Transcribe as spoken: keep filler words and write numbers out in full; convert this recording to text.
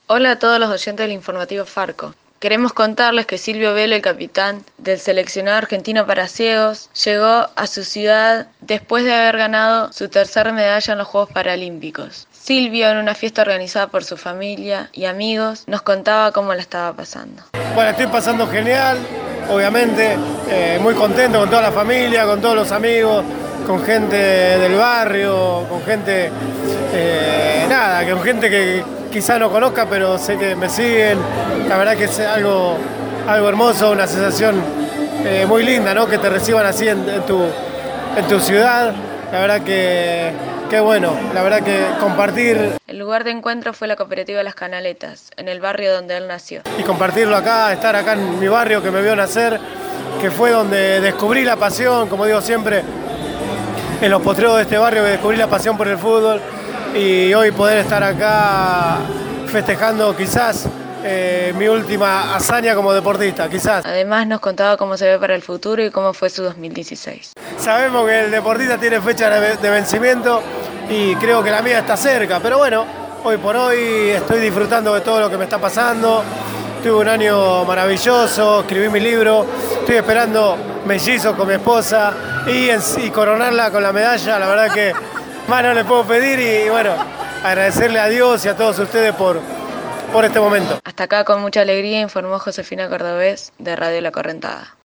Hola a todos los oyentes del informativo Farco. Queremos contarles que Silvio Velo, el capitán del seleccionado argentino para ciegos, llegó a su ciudad después de haber ganado su tercera medalla en los Juegos Paralímpicos. Silvio, en una fiesta organizada por su familia y amigos, nos contaba cómo la estaba pasando. Bueno, estoy pasando genial, obviamente, eh, muy contento con toda la familia, con todos los amigos, con gente del barrio, con gente, eh, nada, con gente que quizá no conozca, pero sé que me siguen. La verdad que es algo, algo hermoso, una sensación eh, muy linda, ¿no? Que te reciban así en, en, tu, en tu ciudad. La verdad que, que bueno, la verdad que compartir. El lugar de encuentro fue la cooperativa Las Canaletas, en el barrio donde él nació. Y compartirlo acá, estar acá en mi barrio que me vio nacer, que fue donde descubrí la pasión, como digo siempre, en los potreros de este barrio que descubrí la pasión por el fútbol, y hoy poder estar acá festejando quizás eh, mi última hazaña como deportista, quizás. Además nos contaba cómo se ve para el futuro y cómo fue su dos mil dieciséis. Sabemos que el deportista tiene fecha de vencimiento y creo que la mía está cerca, pero bueno, hoy por hoy estoy disfrutando de todo lo que me está pasando. Tuve un año maravilloso, escribí mi libro, estoy esperando mellizos con mi esposa y, y coronarla con la medalla. La verdad que más no le puedo pedir y bueno, agradecerle a Dios y a todos ustedes por, por este momento. Hasta acá con mucha alegría informó Josefina Cordobés de Radio La Correntada.